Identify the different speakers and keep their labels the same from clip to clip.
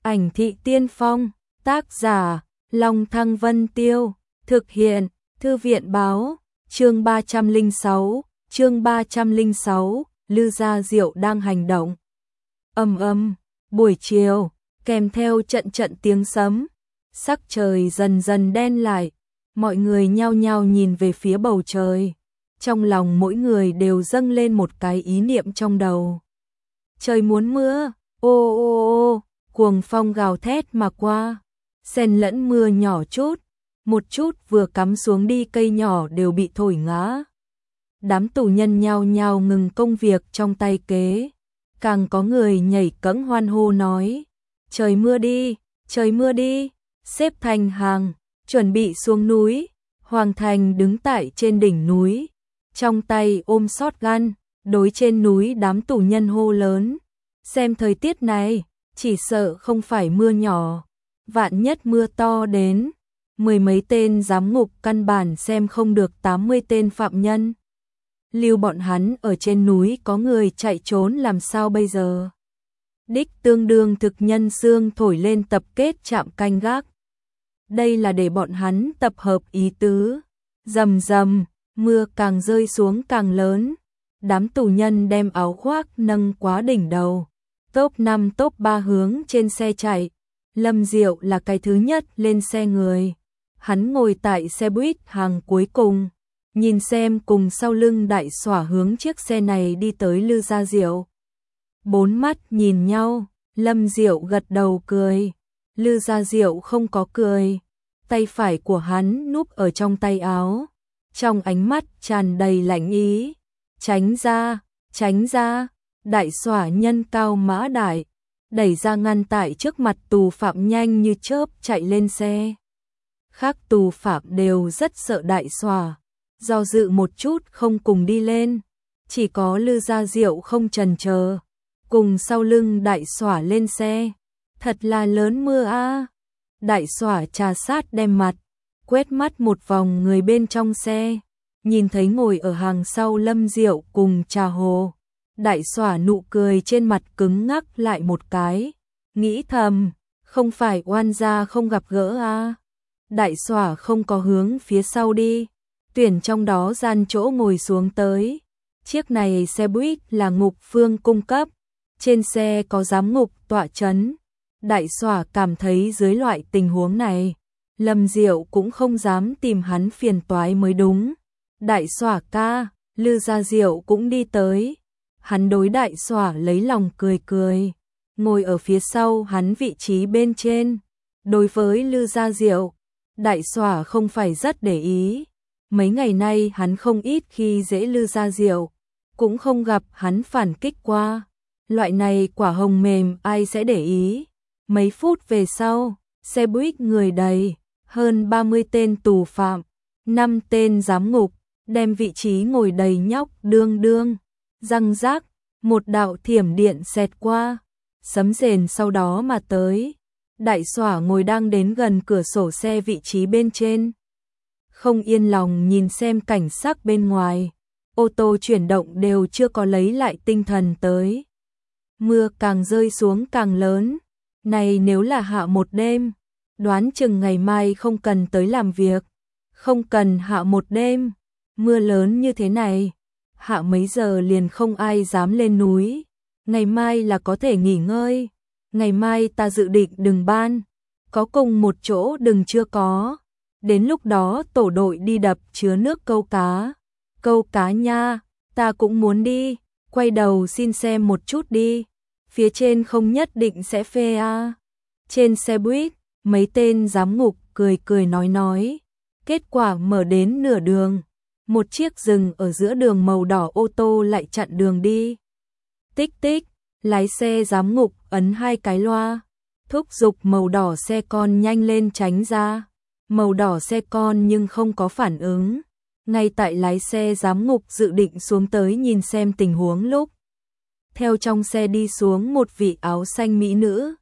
Speaker 1: Ảnh thị tiên phong, tác giả, Long Thăng Vân Tiêu, thực hiện, Thư viện báo, chương 306, Lư Gia Diệu đang hành động. Buổi chiều, kèm theo trận trận tiếng sấm, sắc trời dần dần đen lại, mọi người nhao nhao nhìn về phía bầu trời. Trong lòng mỗi người đều dâng lên một cái ý niệm trong đầu. Trời muốn mưa, ô ô ô, cuồng phong gào thét mà qua, xen lẫn mưa nhỏ chút, một chút vừa cắm xuống đi cây nhỏ đều bị thổi ngã. Đám tù nhân nhao nhao ngừng công việc trong tay kế, càng có người nhảy cẫng hoan hô nói, trời mưa đi, xếp thành hàng, chuẩn bị xuống núi. Hoàng Thành đứng tại trên đỉnh núi, trong tay ôm shotgun, đối trên núi đám tù nhân hô lớn, xem thời tiết này, chỉ sợ không phải mưa nhỏ, vạn nhất mưa to đến, mười mấy tên giám ngục căn bản xem không được 80 tên phạm nhân. Lưu bọn hắn ở trên núi có người chạy trốn làm sao bây giờ? Đích tương đương thực nhân xương thổi lên tập kết trạm canh gác. Đây là để bọn hắn tập hợp ý tứ. Rầm rầm, mưa càng rơi xuống càng lớn. Đám tù nhân đem áo khoác nâng quá đỉnh đầu. Top 5 top 3 hướng trên xe chạy. Lâm Diệu là cái thứ nhất lên xe người. Hắn ngồi tại xe buýt hàng cuối cùng, nhìn xem cùng sau lưng Đại Xỏa hướng chiếc xe này đi tới Lư Gia Diệu. Bốn mắt nhìn nhau, Lâm Diệu gật đầu cười. Lư Gia Diệu không có cười. Tay phải của hắn núp ở trong tay áo, trong ánh mắt tràn đầy lạnh ý. Tránh ra, Đại Xỏa nhân cao mã đại, đẩy ra ngăn tại trước mặt tù phạm nhanh như chớp chạy lên xe. Khác tù phạm đều rất sợ Đại Xỏa, do dự một chút không cùng đi lên, chỉ có Lư Gia Diệu không chần chờ, cùng sau lưng Đại Xỏa lên xe. Thật là lớn mưa a. Đại Xỏa trà sát đem mặt, quét mắt một vòng người bên trong xe, nhìn thấy ngồi ở hàng sau Lâm Diệu cùng Trà Hồ. Đại Xỏa nụ cười trên mặt cứng ngắc lại một cái, nghĩ thầm, không phải oan gia không gặp gỡ a. Đại Xỏa không có hướng phía sau đi, tuyển trong đó gian chỗ ngồi xuống tới. Chiếc này xe buýt là ngục phương cung cấp, trên xe có giám ngục tọa chấn. Đại Xỏa cảm thấy dưới loại tình huống này, Lâm Diệu cũng không dám tìm hắn phiền toái mới đúng. Đại Xỏa ca, Lư Gia Diệu cũng đi tới. Hắn đối Đại Xỏa lấy lòng cười cười, ngồi ở phía sau hắn vị trí bên trên. Đối với Lư Gia Diệu, Đại Xỏa không phải rất để ý. Mấy ngày nay hắn không ít khi dễ Lư Gia Diệu, cũng không gặp hắn phản kích qua. Loại này quả hồng mềm ai sẽ để ý. Mấy phút về sau, xe buýt người đầy, hơn 30 tên tù phạm, 5 tên giám ngục, đem vị trí ngồi đầy nhóc đương đương. Răng rác, một đạo thiểm điện xẹt qua, sấm rền sau đó mà tới. Đại Xỏa ngồi đang đến gần cửa sổ xe vị trí bên trên, không yên lòng nhìn xem cảnh sắc bên ngoài. Ô tô chuyển động đều chưa có lấy lại tinh thần tới. Mưa càng rơi xuống càng lớn. Này nếu là hạ một đêm, đoán chừng ngày mai không cần tới làm việc. Không cần hạ một đêm, mưa lớn như thế này, hạ mấy giờ liền không ai dám lên núi. Ngày mai là có thể nghỉ ngơi. Ngày mai ta dự định đừng ban, có cùng một chỗ đừng chưa có. Đến lúc đó tổ đội đi đập chứa nước câu cá. Câu cá nha, ta cũng muốn đi, quay đầu xin xem một chút đi. Phía trên không nhất định sẽ phê a. Trên xe buýt, mấy tên giám ngục cười cười nói. Kết quả mở đến nửa đường, một chiếc dừng ở giữa đường màu đỏ ô tô lại chặn đường đi. Tích tích, lái xe giám ngục ấn 2 cái loa, thúc giục màu đỏ xe con nhanh lên tránh ra. Màu đỏ xe con nhưng không có phản ứng. Ngay tại lái xe giám ngục dự định xuống tới nhìn xem tình huống lúc, theo trong xe đi xuống một vị áo xanh mỹ nữ.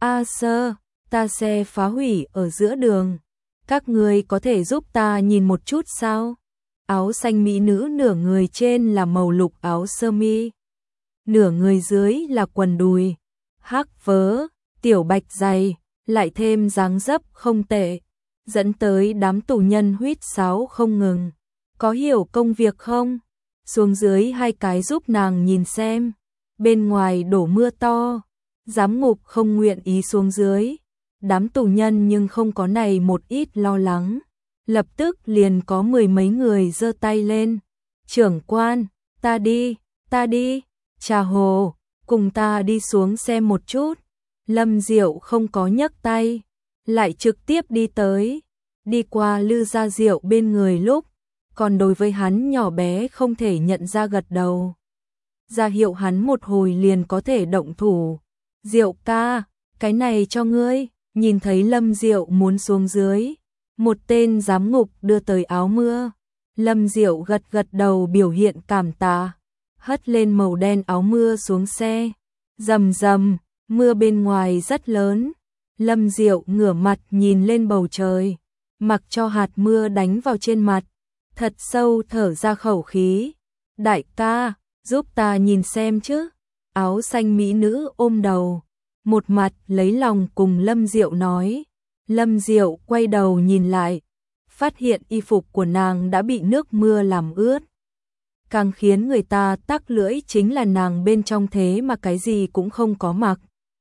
Speaker 1: Sir, ta xe phá hủy ở giữa đường, các người có thể giúp ta nhìn một chút sao? Áo xanh mỹ nữ nửa người trên là màu lục áo sơ mi, nửa người dưới là quần đùi, hắc vớ, tiểu bạch dày, lại thêm dáng dấp không tệ, dẫn tới đám tù nhân huýt sáo không ngừng. Có hiểu công việc không? Xuống dưới 2 cái giúp nàng nhìn xem. Bên ngoài đổ mưa to, giám ngục không nguyện ý xuống dưới. Đám tù nhân nhưng không có này một ít lo lắng. Lập tức liền có 10 mấy người giơ tay lên. Trưởng quan, ta đi, Trà Hồ, cùng ta đi xuống xem một chút. Lâm Diệu không có nhấc tay, lại trực tiếp đi tới. Đi qua Lư Gia Diệu bên người lúc, còn đối với hắn nhỏ bé không thể nhận ra gật đầu. Ra hiệu hắn một hồi liền có thể động thủ. Diệu ca, cái này cho ngươi. Nhìn thấy Lâm Diệu muốn xuống dưới, một tên giám ngục đưa tới áo mưa. Lâm Diệu gật gật đầu biểu hiện cảm tạ, hất lên màu đen áo mưa xuống xe. Rầm rầm, mưa bên ngoài rất lớn. Lâm Diệu ngửa mặt nhìn lên bầu trời, mặc cho hạt mưa đánh vào trên mặt, thật sâu thở ra khẩu khí. Đại ca, giúp ta nhìn xem chứ. Áo xanh mỹ nữ ôm đầu, một mặt lấy lòng cùng Lâm Diệu nói. Lâm Diệu quay đầu nhìn lại, phát hiện y phục của nàng đã bị nước mưa làm ướt. Càng khiến người ta tắc lưỡi chính là nàng bên trong thế mà cái gì cũng không có mặc.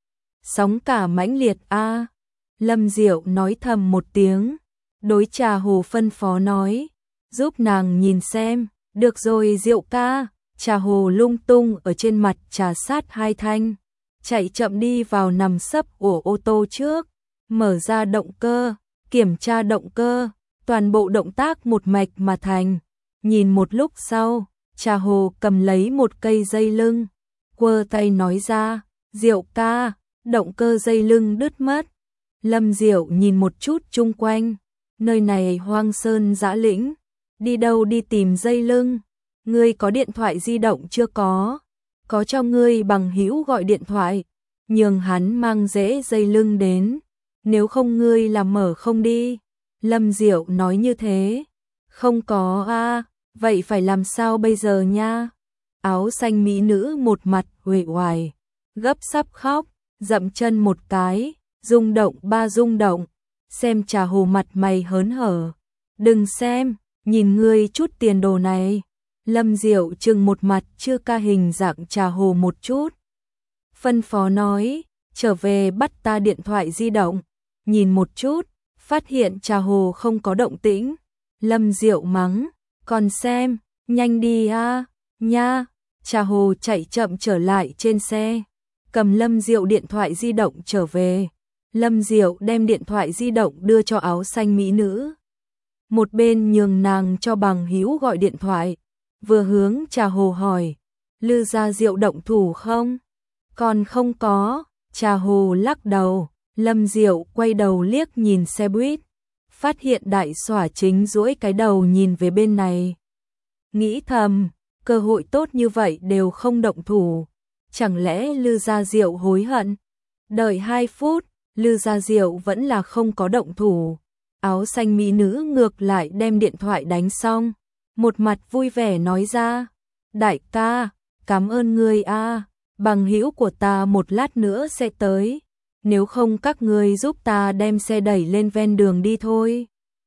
Speaker 1: Sóng cả mãnh liệt a. Lâm Diệu nói thầm một tiếng, đối Trà Hồ phân phó nói, giúp nàng nhìn xem. Được rồi Diệu ca. Trà Hồ lung tung ở trên mặt trà sát 2 thanh, chạy chậm đi vào nằm sấp của ô tô trước, mở ra động cơ, kiểm tra động cơ, toàn bộ động tác một mạch mà thành. Nhìn một lúc sau, Trà Hồ cầm lấy một cây dây lưng, quơ tay nói ra, Diệu ca, động cơ dây lưng đứt mất. Lâm Diệu nhìn một chút chung quanh, nơi này hoang sơn dã lĩnh, đi đâu đi tìm dây lưng. Ngươi có điện thoại di động chưa có? Có cho ngươi bằng hữu gọi điện thoại, nhường hắn mang rễ dây lưng đến, nếu không ngươi làm mở không đi. Lâm Diệu nói như thế. Không có a, vậy phải làm sao bây giờ nha? Áo xanh mỹ nữ một mặt uể oải, gấp sắp khóc, dậm chân một cái, rung động ba rung động, xem Trà Hồ mặt mày hớn hở. Đừng xem, nhìn ngươi chút tiền đồ này. Lâm Diệu chừng một mặt chưa ca hình dạng Trà Hồ một chút. Phân phó nói, trở về bắt ta điện thoại di động. Nhìn một chút, phát hiện Trà Hồ không có động tĩnh. Lâm Diệu mắng, còn xem, nhanh đi a, nha. Trà Hồ chạy chậm trở lại trên xe, cầm Lâm Diệu điện thoại di động trở về. Lâm Diệu đem điện thoại di động đưa cho áo xanh mỹ nữ. Một bên nhường nàng cho bằng hữu gọi điện thoại, vừa hướng Trà Hồ hỏi, Lư Gia Diệu động thủ không? Còn không có. Trà Hồ lắc đầu. Lâm Diệu quay đầu liếc nhìn xe buýt, phát hiện Đại Xỏa chính duỗi cái đầu nhìn về bên này. Nghĩ thầm, cơ hội tốt như vậy đều không động thủ, chẳng lẽ Lư Gia Diệu hối hận? Đợi 2 phút, Lư Gia Diệu vẫn là không có động thủ. Áo xanh mỹ nữ ngược lại đem điện thoại đánh xong, một mặt vui vẻ nói ra, đại ca, cảm ơn ngươi a, bằng hữu của ta một lát nữa sẽ tới, nếu không các ngươi giúp ta đem xe đẩy lên ven đường đi thôi.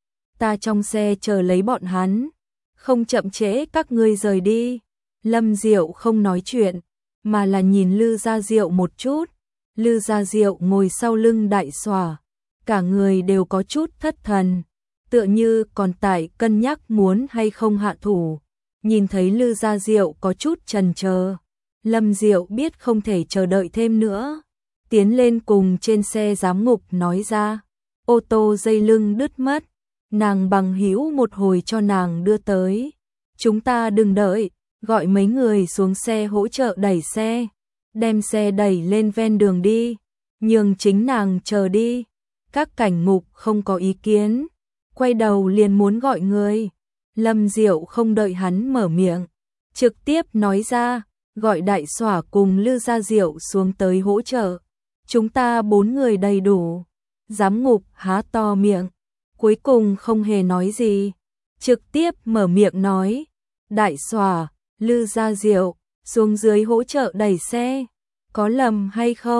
Speaker 1: Ta trong xe chờ lấy bọn hắn, không chậm trễ các ngươi rời đi. Lâm Diệu không nói chuyện, mà là nhìn Lư Gia Diệu một chút. Lư Gia Diệu ngồi sau lưng Đại Xỏa, cả người đều có chút thất thần, tựa như còn tại cân nhắc muốn hay không hạ thủ. Nhìn thấy Lư Gia Diệu có chút chần chờ, Lâm Diệu biết không thể chờ đợi thêm nữa, tiến lên cùng trên xe giám ngục nói ra, ô tô dây lưng đứt mất, nàng bằng hữu một hồi cho nàng đưa tới. Chúng ta đừng đợi, gọi mấy người xuống xe hỗ trợ đẩy xe, đem xe đẩy lên ven đường đi, nhường chính nàng chờ đi. Các cảnh ngục không có ý kiến, quay đầu liền muốn gọi người. Lâm Diệu không đợi hắn mở miệng, trực tiếp nói ra, gọi Đại Xỏa cùng Lư Gia Diệu xuống tới hỗ trợ. Chúng ta 4 người đầy đủ. Giám ngục há to miệng, cuối cùng không hề nói gì, trực tiếp mở miệng nói, Đại Xỏa, Lư Gia Diệu, xuống dưới hỗ trợ đẩy xe, có lầm hay không?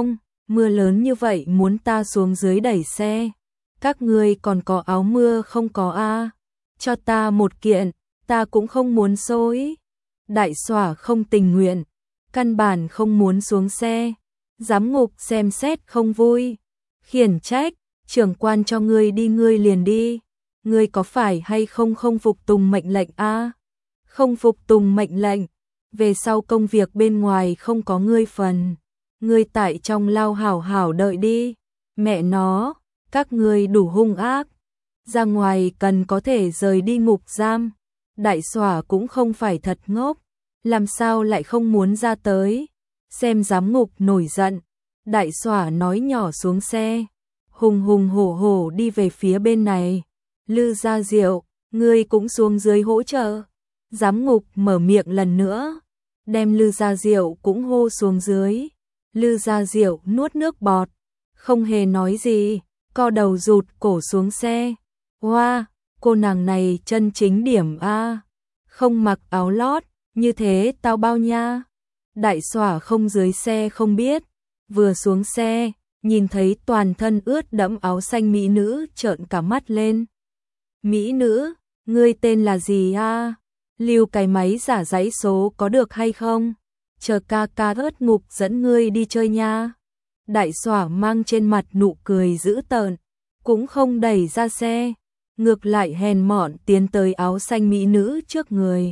Speaker 1: mưa lớn như vậy muốn ta xuống dưới đẩy xe. Các ngươi còn có áo mưa không có a? Cho ta một kiện, ta cũng không muốn xối. Đại xỏa không tình nguyện, căn bản không muốn xuống xe. Giám ngục xem xét không vui, khiển trách, trưởng quan cho ngươi đi ngươi liền đi. Ngươi có phải hay không không phục tùng mệnh lệnh a? Không phục tùng mệnh lệnh, về sau công việc bên ngoài không có ngươi phần. Ngươi tại trong lao hảo hảo đợi đi. Mẹ nó, các ngươi đủ hung ác. Ra ngoài cần có thể rời đi ngục giam. Đại xỏa cũng không phải thật ngốc, làm sao lại không muốn ra tới. Xem giám ngục nổi giận, đại xỏa nói nhỏ xuống xe, hùng hùng hổ hổ đi về phía bên này. Lư Gia Diệu, ngươi cũng xuống dưới hỗ trợ. Giám ngục mở miệng lần nữa, đem Lư Gia Diệu cũng hô xuống dưới. Lư Gia Diệu nuốt nước bọt, không hề nói gì, co đầu rụt cổ xuống xe. Wow, cô nàng này chân chính điểm a, không mặc áo lót, như thế tao bao nha. Đại xỏa không dưới xe không biết, vừa xuống xe, nhìn thấy toàn thân ướt đẫm áo xanh mỹ nữ trợn cả mắt lên. Mỹ nữ, ngươi tên là gì a? Lưu cái máy giả giấy số có được hay không? Chờ ca ca ớt ngục dẫn ngươi đi chơi nha. Đại xỏa mang trên mặt nụ cười dữ tợn, cũng không đẩy ra xe, ngược lại hèn mọn tiến tới áo xanh mỹ nữ trước người.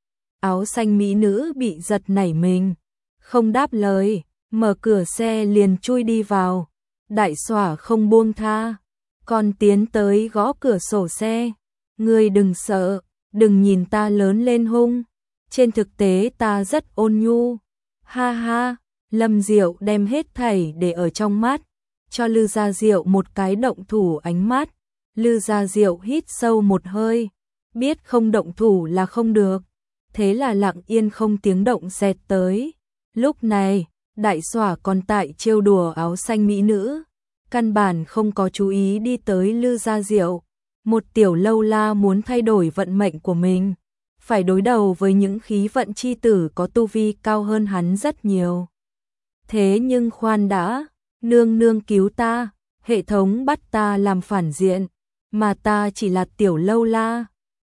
Speaker 1: Áo xanh mỹ nữ bị giật nảy mình, không đáp lời, mở cửa xe liền chui đi vào. Đại xỏa không buông tha, còn tiến tới gõ cửa sổ xe. Ngươi đừng sợ, đừng nhìn ta lớn lên hung, trên thực tế ta rất ôn nhu. Ha ha, Lâm Diệu đem hết thảy để ở trong mắt, cho Lư Gia Diệu một cái động thủ ánh mắt. Lư Gia Diệu hít sâu một hơi, biết không động thủ là không được, thế là lặng yên không tiếng động xẹt tới. Lúc này, đại xỏa còn tại trêu đùa áo xanh mỹ nữ, căn bản không có chú ý đi tới Lư Gia Diệu. Một tiểu lâu la muốn thay đổi vận mệnh của mình, phải đối đầu với những khí vận chi tử có tu vi cao hơn hắn rất nhiều. Thế nhưng khoan đã, nương nương cứu ta, hệ thống bắt ta làm phản diện, mà ta chỉ là tiểu lâu la,